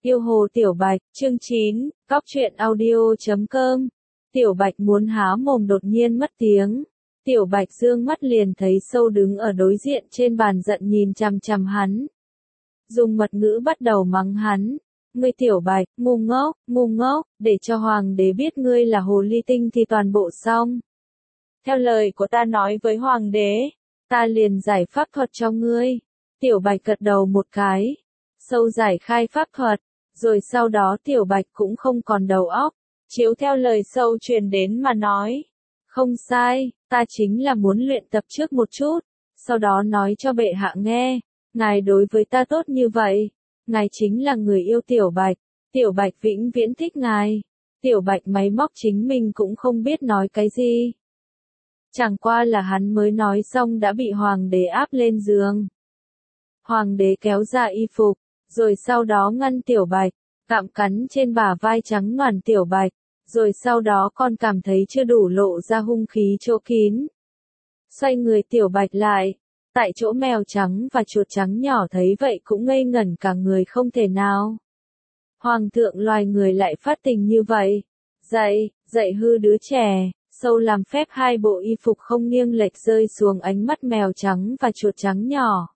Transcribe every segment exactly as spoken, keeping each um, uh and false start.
Yêu Hồ Tiểu Bạch, chương chín, cóc truyện audio chấm com. Tiểu Bạch muốn há mồm đột nhiên mất tiếng. Tiểu Bạch dương mắt liền thấy Sâu đứng ở đối diện trên bàn giận nhìn chằm chằm hắn. Dùng mật ngữ bắt đầu mắng hắn. Ngươi Tiểu Bạch, ngu ngốc, ngu ngốc, để cho Hoàng đế biết ngươi là hồ ly tinh thì toàn bộ xong. Theo lời của ta nói với Hoàng đế, ta liền giải pháp thuật cho ngươi. Tiểu Bạch gật đầu một cái. Sâu giải khai pháp thuật, rồi sau đó Tiểu Bạch cũng không còn đầu óc, chiếu theo lời Sâu truyền đến mà nói. Không sai, ta chính là muốn luyện tập trước một chút, sau đó nói cho bệ hạ nghe, ngài đối với ta tốt như vậy, ngài chính là người yêu Tiểu Bạch, Tiểu Bạch vĩnh viễn thích ngài. Tiểu Bạch máy móc chính mình cũng không biết nói cái gì. Chẳng qua là hắn mới nói xong đã bị Hoàng đế áp lên giường. Hoàng đế kéo ra y phục, rồi sau đó ngăn Tiểu Bạch, cạm cắn trên bả vai trắng ngoằn Tiểu Bạch, rồi sau đó còn cảm thấy chưa đủ lộ ra hung khí chỗ kín. Xoay người Tiểu Bạch lại, tại chỗ mèo trắng và chuột trắng nhỏ thấy vậy cũng ngây ngẩn cả người không thể nào. Hoàng thượng loài người lại phát tình như vậy. Dậy, dậy hư đứa trẻ. Sâu làm phép hai bộ y phục không nghiêng lệch rơi xuống ánh mắt mèo trắng và chuột trắng nhỏ.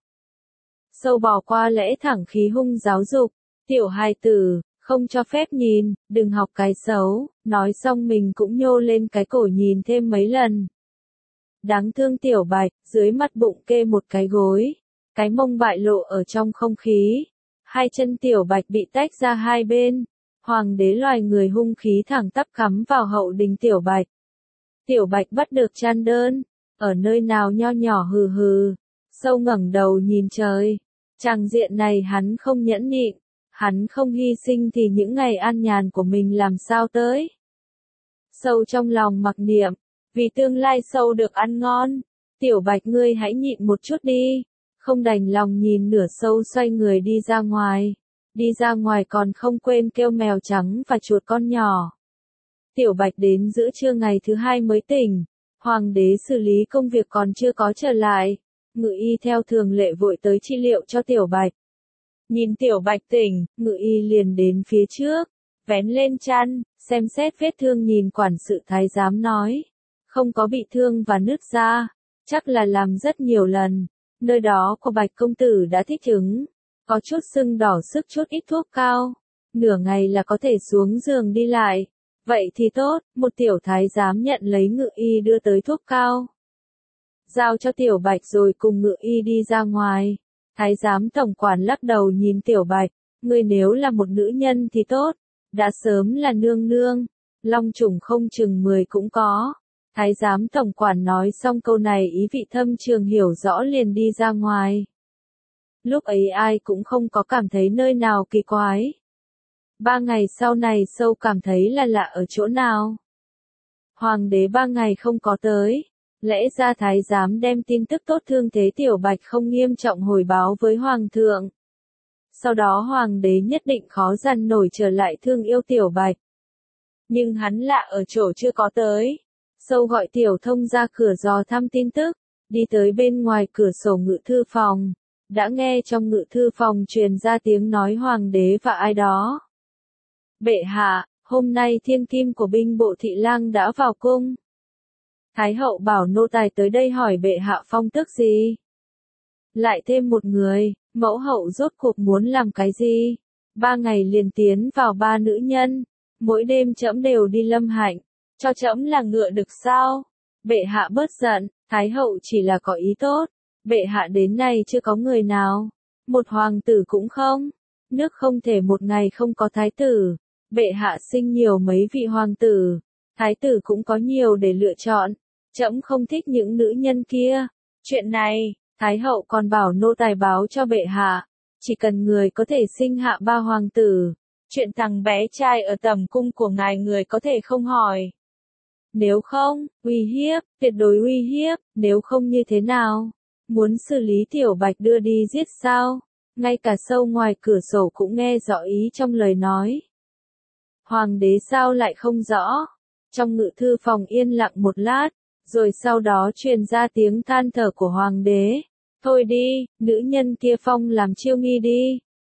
Sâu bỏ qua lẽ thẳng khí hung giáo dục. Tiểu hài tử, không cho phép nhìn, đừng học cái xấu. Nói xong mình cũng nhô lên cái cổ nhìn thêm mấy lần. Đáng thương Tiểu Bạch, dưới mặt bụng kê một cái gối. Cái mông bại lộ ở trong không khí. Hai chân Tiểu Bạch bị tách ra hai bên. Hoàng đế loài người hung khí thẳng tắp cắm vào hậu đình Tiểu Bạch. Tiểu Bạch bắt được chăn đơn, ở nơi nào nho nhỏ hừ hừ. Sâu ngẩng đầu nhìn trời. Tràng diện này hắn không nhẫn nhịn, hắn không hy sinh thì những ngày an nhàn của mình làm sao tới. Sâu trong lòng mặc niệm, vì tương lai Sâu được ăn ngon. Tiểu Bạch ngươi hãy nhịn một chút đi. Không đành lòng nhìn nửa Sâu xoay người đi ra ngoài. Đi ra ngoài còn không quên kêu mèo trắng và chuột con nhỏ. Tiểu Bạch đến giữa trưa ngày thứ hai mới tỉnh. Hoàng đế xử lý công việc còn chưa có trở lại. Ngự y theo thường lệ vội tới trị liệu cho Tiểu Bạch. Nhìn Tiểu Bạch tỉnh, ngự y liền đến phía trước, vén lên chăn, xem xét vết thương nhìn quản sự thái giám nói. Không có bị thương và nứt ra, chắc là làm rất nhiều lần. Nơi đó của Bạch công tử đã thích ứng, có chút sưng đỏ sức chút ít thuốc cao. Nửa ngày là có thể xuống giường đi lại. Vậy thì tốt, một tiểu thái giám nhận lấy ngự y đưa tới thuốc cao. Giao cho Tiểu Bạch rồi cùng ngự y đi ra ngoài. Thái giám tổng quản lắc đầu nhìn Tiểu Bạch, ngươi nếu là một nữ nhân thì tốt, đã sớm là nương nương, long trùng không chừng mười cũng có. Thái giám tổng quản nói xong câu này ý vị thâm trường hiểu rõ liền đi ra ngoài. Lúc ấy ai cũng không có cảm thấy nơi nào kỳ quái. Ba ngày sau này Sâu cảm thấy là lạ ở chỗ nào. Hoàng đế ba ngày không có tới. Lẽ ra thái giám đem tin tức tốt thương thế Tiểu Bạch không nghiêm trọng hồi báo với Hoàng thượng. Sau đó Hoàng đế nhất định khó dằn nổi trở lại thương yêu Tiểu Bạch. Nhưng hắn lạ ở chỗ chưa có tới. Sâu gọi Tiểu Thông ra cửa dò thăm tin tức. Đi tới bên ngoài cửa sổ ngự thư phòng. Đã nghe trong ngự thư phòng truyền ra tiếng nói Hoàng đế và ai đó. Bệ hạ, hôm nay thiên kim của binh bộ thị lang đã vào cung. Thái hậu bảo nô tài tới đây hỏi bệ hạ phong tước gì. Lại thêm một người, mẫu hậu rốt cuộc muốn làm cái gì. Ba ngày liền tiến vào ba nữ nhân. Mỗi đêm trẫm đều đi lâm hạnh. Cho trẫm là ngựa được sao. Bệ hạ bớt giận, thái hậu chỉ là có ý tốt. Bệ hạ đến nay chưa có người nào. Một hoàng tử cũng không. Nước không thể một ngày không có thái tử. Bệ hạ sinh nhiều mấy vị hoàng tử. Thái tử cũng có nhiều để lựa chọn. Trẫm không thích những nữ nhân kia. Chuyện này, Thái hậu còn bảo nô tài báo cho bệ hạ. Chỉ cần người có thể sinh hạ ba hoàng tử. Chuyện thằng bé trai ở tầm cung của ngài người có thể không hỏi. Nếu không, uy hiếp, tuyệt đối uy hiếp, nếu không như thế nào? Muốn xử lý Tiểu Bạch đưa đi giết sao? Ngay cả Sâu ngoài cửa sổ cũng nghe rõ ý trong lời nói. Hoàng đế sao lại không rõ? Trong ngự thư phòng yên lặng một lát, rồi sau đó truyền ra tiếng than thở của Hoàng đế. Thôi đi, nữ nhân kia phong làm chiêu nghi đi.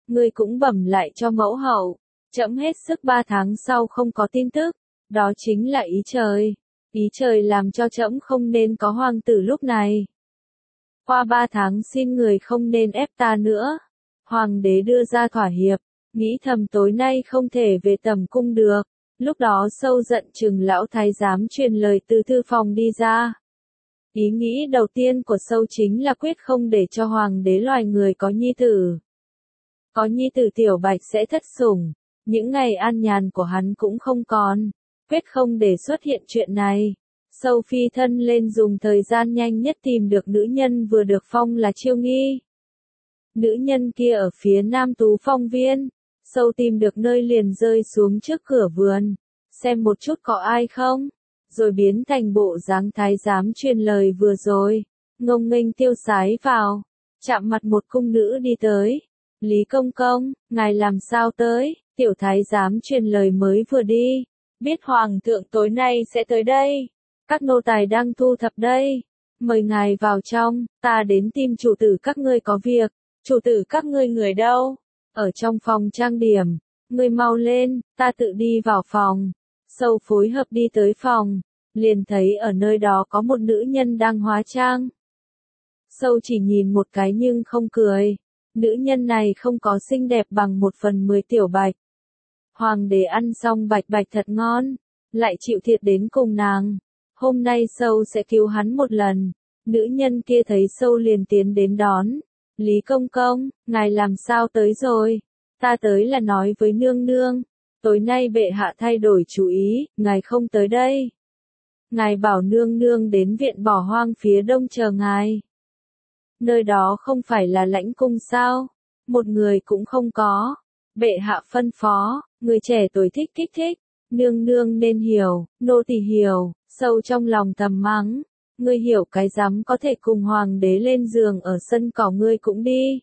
ngươi cũng bẩm lại cho mẫu hậu. Trẫm hết sức ba tháng sau không có tin tức, đó chính là ý trời. Ý trời làm cho trẫm không nên có hoàng tử lúc này. Qua ba tháng xin người không nên ép ta nữa. Hoàng đế đưa ra thỏa hiệp, nghĩ thầm tối nay không thể về tầm cung được. Lúc đó Sâu giận chừng lão thái giám truyền lời từ thư phòng đi ra. Ý nghĩ đầu tiên của Sâu chính là quyết không để cho hoàng đế loài người có nhi tử. Có nhi tử Tiểu Bạch sẽ thất sủng, những ngày an nhàn của hắn cũng không còn, quyết không để xuất hiện chuyện này. Sâu phi thân lên dùng thời gian nhanh nhất tìm được nữ nhân vừa được phong là Chiêu Nghi. Nữ nhân kia ở phía Nam Tú Phong Viên. Sâu tìm được nơi liền rơi xuống trước cửa vườn, xem một chút có ai không, rồi biến thành bộ dáng thái giám truyền lời vừa rồi, ngông nghênh tiêu sái vào, chạm mặt một cung nữ đi tới. Lý công công, ngài làm sao tới? Tiểu thái giám truyền lời mới vừa đi, biết hoàng thượng tối nay sẽ tới đây, các nô tài đang thu thập đây, mời ngài vào trong, ta đến tìm chủ tử các ngươi có việc. Chủ tử các ngươi người đâu? Ở trong phòng trang điểm, ngươi mau lên, ta tự đi vào phòng. Sâu phối hợp đi tới phòng, liền thấy ở nơi đó có một nữ nhân đang hóa trang. Sâu chỉ nhìn một cái nhưng không cười, nữ nhân này không có xinh đẹp bằng một phần mười Tiểu Bạch. Hoàng đế ăn xong bạch bạch thật ngon, lại chịu thiệt đến cùng nàng. Hôm nay Sâu sẽ cứu hắn một lần. Nữ nhân kia thấy Sâu liền tiến đến đón. Lý công công, ngài làm sao tới rồi? Ta tới là nói với nương nương. Tối nay bệ hạ thay đổi chủ ý, ngài không tới đây. Ngài bảo nương nương đến viện Bỏ Hoang phía đông chờ ngài. Nơi đó không phải là lãnh cung sao? Một người cũng không có. Bệ hạ phân phó, người trẻ tuổi thích kích thích. Nương nương nên hiểu, nô tỳ hiểu. Sâu trong lòng thầm mắng. Ngươi hiểu cái rắm có thể cùng hoàng đế lên giường ở sân cỏ ngươi cũng đi.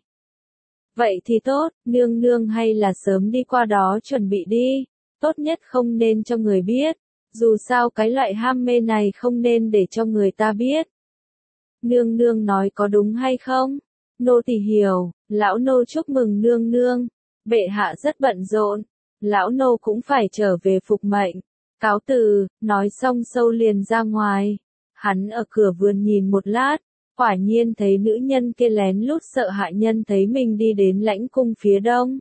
Vậy thì tốt, nương nương hay là sớm đi qua đó chuẩn bị đi, tốt nhất không nên cho người biết, dù sao cái loại ham mê này không nên để cho người ta biết. Nương nương nói có đúng hay không? Nô tỳ hiểu, lão nô chúc mừng nương nương, bệ hạ rất bận rộn, lão nô cũng phải trở về phục mệnh, cáo từ, nói xong Sâu liền ra ngoài. Hắn ở cửa vườn nhìn một lát, quả nhiên thấy nữ nhân kia lén lút sợ hạ nhân thấy mình đi đến lãnh cung phía đông.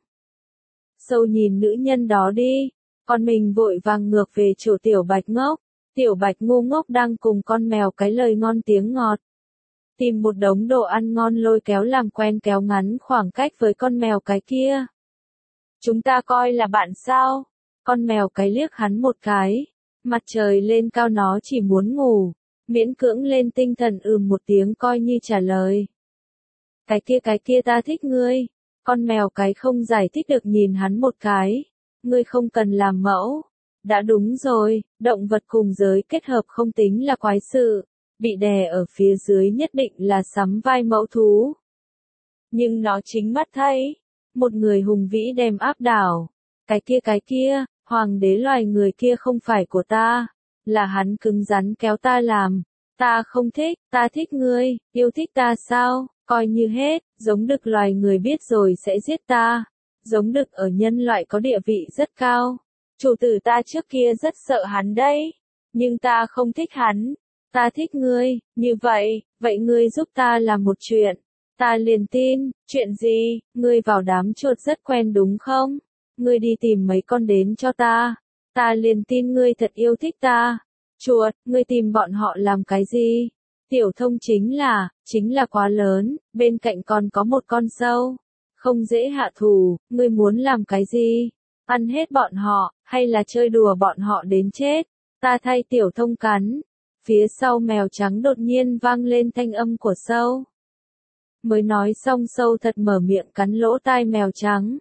Sâu nhìn nữ nhân đó đi, còn mình vội vàng ngược về chỗ Tiểu Bạch ngốc. Tiểu Bạch ngu ngốc đang cùng con mèo cái lời ngon tiếng ngọt. Tìm một đống đồ ăn ngon lôi kéo làm quen kéo ngắn khoảng cách với con mèo cái kia. Chúng ta coi là bạn sao? Con mèo cái liếc hắn một cái. Mặt trời lên cao nó chỉ muốn ngủ. Miễn cưỡng lên tinh thần ừm một tiếng coi như trả lời. Cái kia cái kia ta thích ngươi. Con mèo cái không giải thích được nhìn hắn một cái. Ngươi không cần làm mẫu. Đã đúng rồi, động vật cùng giới kết hợp không tính là quái sự. Bị đè ở phía dưới nhất định là sắm vai mẫu thú. Nhưng nó chính mắt thấy. Một người hùng vĩ đem áp đảo. Cái kia cái kia, hoàng đế loài người kia không phải của ta. Là hắn cứng rắn kéo ta làm. Ta không thích, ta thích ngươi, yêu thích ta sao, coi như hết, giống đực loài người biết rồi sẽ giết ta. Giống đực ở nhân loại có địa vị rất cao. Chủ tử ta trước kia rất sợ hắn đấy. Nhưng ta không thích hắn. Ta thích ngươi, như vậy, vậy ngươi giúp ta làm một chuyện. Ta liền tin, chuyện gì, ngươi vào đám chuột rất quen đúng không? Ngươi đi tìm mấy con đến cho ta. Ta liền tin ngươi thật yêu thích ta. Chuột, ngươi tìm bọn họ làm cái gì? Tiểu Thông chính là, chính là quá lớn, bên cạnh còn có một con sâu. Không dễ hạ thủ, ngươi muốn làm cái gì? Ăn hết bọn họ, hay là chơi đùa bọn họ đến chết? Ta thay Tiểu Thông cắn. Phía sau mèo trắng đột nhiên vang lên thanh âm của sâu. Mới nói xong sâu thật mở miệng cắn lỗ tai mèo trắng.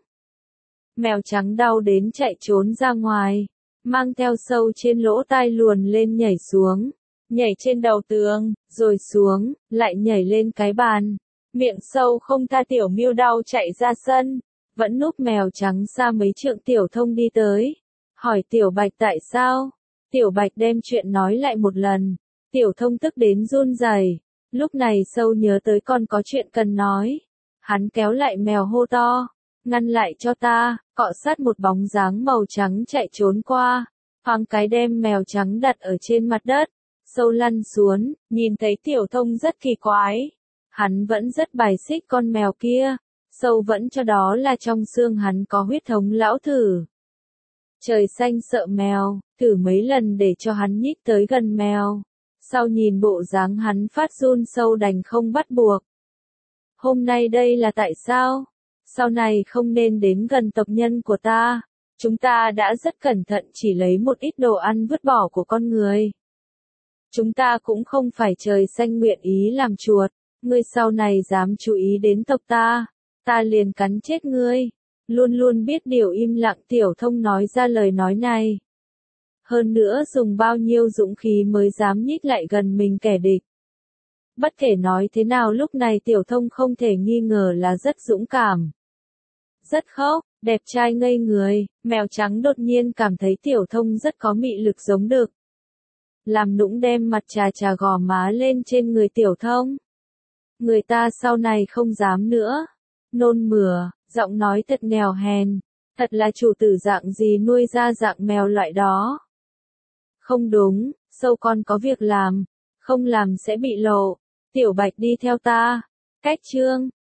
Mèo trắng đau đến chạy trốn ra ngoài. Mang theo sâu trên lỗ tai luồn lên nhảy xuống, nhảy trên đầu tường, rồi xuống, lại nhảy lên cái bàn. Miệng sâu không tha Tiểu Miêu đau chạy ra sân, vẫn núp mèo trắng xa mấy trượng. Tiểu Thông đi tới, hỏi Tiểu Bạch tại sao. Tiểu Bạch đem chuyện nói lại một lần, Tiểu Thông tức đến run rẩy. Lúc này sâu nhớ tới còn có chuyện cần nói, hắn kéo lại mèo hô to, ngăn lại cho ta, cọ sát một bóng dáng màu trắng chạy trốn qua, thoáng cái đem mèo trắng đặt ở trên mặt đất, sâu lăn xuống, nhìn thấy Tiểu Thông rất kỳ quái. Hắn vẫn rất bài xích con mèo kia, sâu vẫn cho đó là trong xương hắn có huyết thống lão thử. Trời xanh sợ mèo, thử mấy lần để cho hắn nhích tới gần mèo. Sau nhìn bộ dáng hắn phát run sâu đành không bắt buộc. Hôm nay đây là tại sao? Sau này không nên đến gần tộc nhân của ta. Chúng ta đã rất cẩn thận chỉ lấy một ít đồ ăn vứt bỏ của con người. Chúng ta cũng không phải trời xanh nguyện ý làm chuột. Ngươi sau này dám chú ý đến tộc ta, ta liền cắn chết ngươi. Luôn luôn biết điều im lặng Tiểu Thông nói ra lời nói này. Hơn nữa dùng bao nhiêu dũng khí mới dám nhích lại gần mình kẻ địch. Bất kể nói thế nào lúc này Tiểu Thông không thể nghi ngờ là rất dũng cảm. Rất khóc, đẹp trai ngây người, mèo trắng đột nhiên cảm thấy Tiểu Thông rất có mị lực giống đực. Làm nũng đem mặt chà chà gò má lên trên người Tiểu Thông. Người ta sau này không dám nữa. Nôn mửa, giọng nói thật nghèo hèn. Thật là chủ tử dạng gì nuôi ra dạng mèo loại đó. Không đúng, sâu con có việc làm. Không làm sẽ bị lộ. Tiểu Bạch đi theo ta. Cách chương.